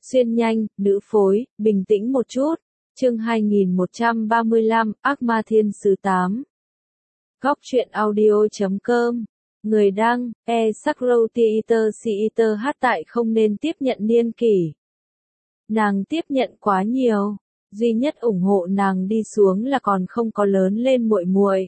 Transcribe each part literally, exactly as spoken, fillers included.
Xuyên nhanh, nữ phối, bình tĩnh một chút. Chương hai nghìn một trăm ba mươi lăm, Ác Ma Thiên Sứ tám. Góc truyện audio chấm com. Người đăng, e Sakro Theater Theater hát tại không nên tiếp nhận niên kỷ. Nàng tiếp nhận quá nhiều, duy nhất ủng hộ nàng đi xuống là còn không có lớn lên muội muội.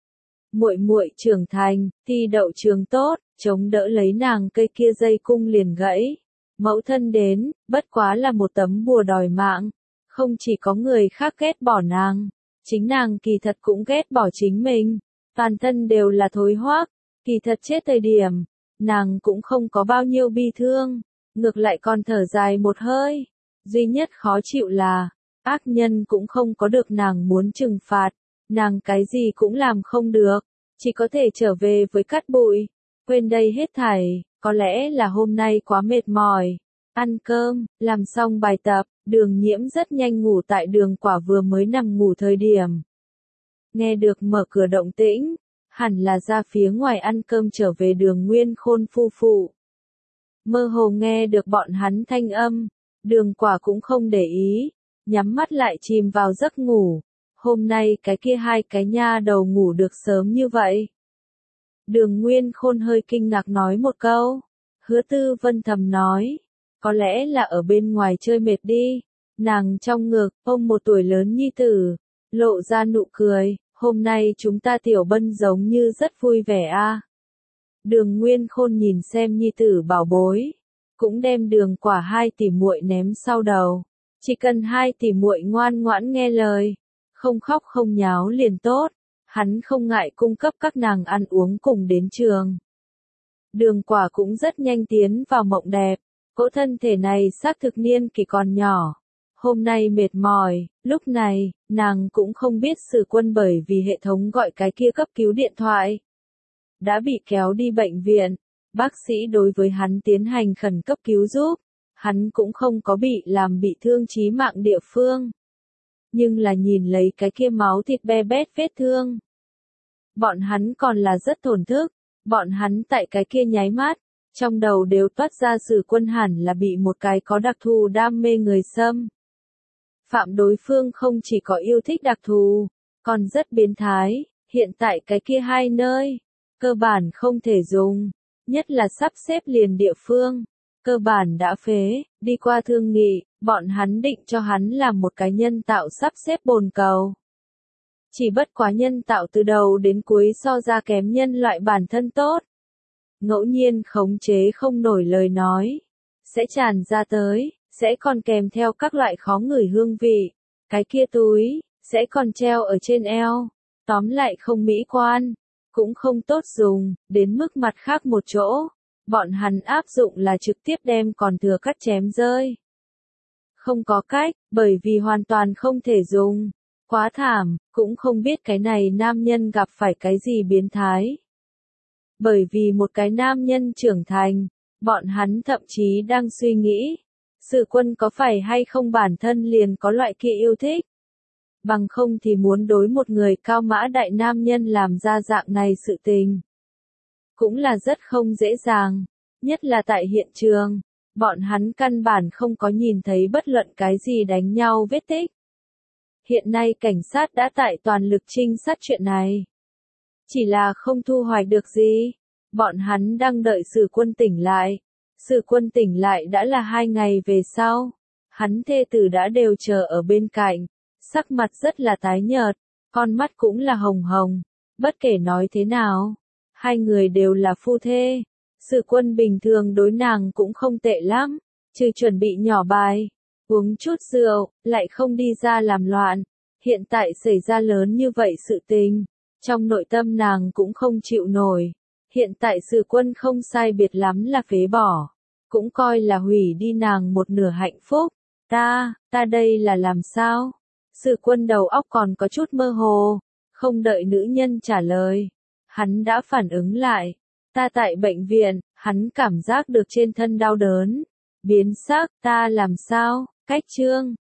Muội muội trưởng thành, thi đậu trường tốt, chống đỡ lấy nàng cây kia dây cung liền gãy. Mẫu thân đến, bất quá là một tấm bùa đòi mạng. Không chỉ có người khác ghét bỏ nàng, chính nàng kỳ thật cũng ghét bỏ chính mình. Toàn thân đều là thối hoác, kỳ thật chết thời điểm, nàng cũng không có bao nhiêu bi thương, ngược lại còn thở dài một hơi. Duy nhất khó chịu là, ác nhân cũng không có được nàng muốn trừng phạt, nàng cái gì cũng làm không được, chỉ có thể trở về với cát bụi. Quên đây hết thảy, có lẽ là hôm nay quá mệt mỏi. Ăn cơm, làm xong bài tập, Đường Nhiễm rất nhanh ngủ tại Đường Quả vừa mới nằm ngủ thời điểm. Nghe được mở cửa động tĩnh, hẳn là ra phía ngoài ăn cơm trở về Đường Nguyên Khôn phu phụ. Mơ hồ nghe được bọn hắn thanh âm, Đường Quả cũng không để ý, nhắm mắt lại chìm vào giấc ngủ. Hôm nay cái kia hai cái nha đầu ngủ được sớm như vậy. Đường Nguyên Khôn hơi kinh ngạc nói một câu. Hứa Tư Vân thầm nói, có lẽ là ở bên ngoài chơi mệt đi. Nàng trong ngực, ôm một tuổi lớn nhi tử, lộ ra nụ cười, hôm nay chúng ta tiểu Bân giống như rất vui vẻ a. Đường Nguyên Khôn nhìn xem nhi tử bảo bối, cũng đem Đường Quả hai tỷ muội ném sau đầu. Chỉ cần hai tỷ muội ngoan ngoãn nghe lời, không khóc không nháo liền tốt, hắn không ngại cung cấp các nàng ăn uống cùng đến trường. Đường Quả cũng rất nhanh tiến vào mộng đẹp, cỗ thân thể này xác thực niên kỷ còn nhỏ. Hôm nay mệt mỏi, lúc này, nàng cũng không biết Sử Quân bởi vì hệ thống gọi cái kia cấp cứu điện thoại. Đã bị kéo đi bệnh viện, bác sĩ đối với hắn tiến hành khẩn cấp cứu giúp, hắn cũng không có bị làm bị thương chí mạng địa phương. Nhưng là nhìn lấy cái kia máu thịt be bét vết thương. Bọn hắn còn là rất thổn thức, bọn hắn tại cái kia nháy mắt, trong đầu đều toát ra Sử Quân hẳn là bị một cái có đặc thù đam mê người xâm. Phạm đối phương không chỉ có yêu thích đặc thù, còn rất biến thái, hiện tại cái kia hai nơi, cơ bản không thể dùng, nhất là sắp xếp liền địa phương, cơ bản đã phế, đi qua thương nghị, bọn hắn định cho hắn làm một cái nhân tạo sắp xếp bồn cầu. Chỉ bất quá nhân tạo từ đầu đến cuối so ra kém nhân loại bản thân tốt. Ngẫu nhiên khống chế không nổi lời nói, sẽ tràn ra tới, sẽ còn kèm theo các loại khó ngửi hương vị. Cái kia túi, sẽ còn treo ở trên eo. Tóm lại không mỹ quan, cũng không tốt dùng, đến mức mặt khác một chỗ. Bọn hắn áp dụng là trực tiếp đem còn thừa cắt chém rơi. Không có cách, bởi vì hoàn toàn không thể dùng. Quá thảm, cũng không biết cái này nam nhân gặp phải cái gì biến thái. Bởi vì một cái nam nhân trưởng thành, bọn hắn thậm chí đang suy nghĩ, Sử Quân có phải hay không bản thân liền có loại kia yêu thích. Bằng không thì muốn đối một người cao mã đại nam nhân làm ra dạng này sự tình. Cũng là rất không dễ dàng, nhất là tại hiện trường, bọn hắn căn bản không có nhìn thấy bất luận cái gì đánh nhau vết tích. Hiện nay cảnh sát đã tại toàn lực trinh sát chuyện này. Chỉ là không thu hoạch được gì. Bọn hắn đang đợi Sử Quân tỉnh lại. Sử Quân tỉnh lại đã là hai ngày về sau. Hắn thê tử đã đều chờ ở bên cạnh. Sắc mặt rất là tái nhợt. Con mắt cũng là hồng hồng. Bất kể nói thế nào, hai người đều là phu thê. Sử Quân bình thường đối nàng cũng không tệ lắm. Trừ chuẩn bị nhỏ bài, uống chút rượu, lại không đi ra làm loạn. Hiện tại xảy ra lớn như vậy sự tình, trong nội tâm nàng cũng không chịu nổi. Hiện tại Sử Quân không sai biệt lắm là phế bỏ, cũng coi là hủy đi nàng một nửa hạnh phúc. Ta, ta đây là làm sao? Sử Quân đầu óc còn có chút mơ hồ, không đợi nữ nhân trả lời. Hắn đã phản ứng lại. Ta tại bệnh viện, hắn cảm giác được trên thân đau đớn. Biến sắc, ta làm sao? Cách trương,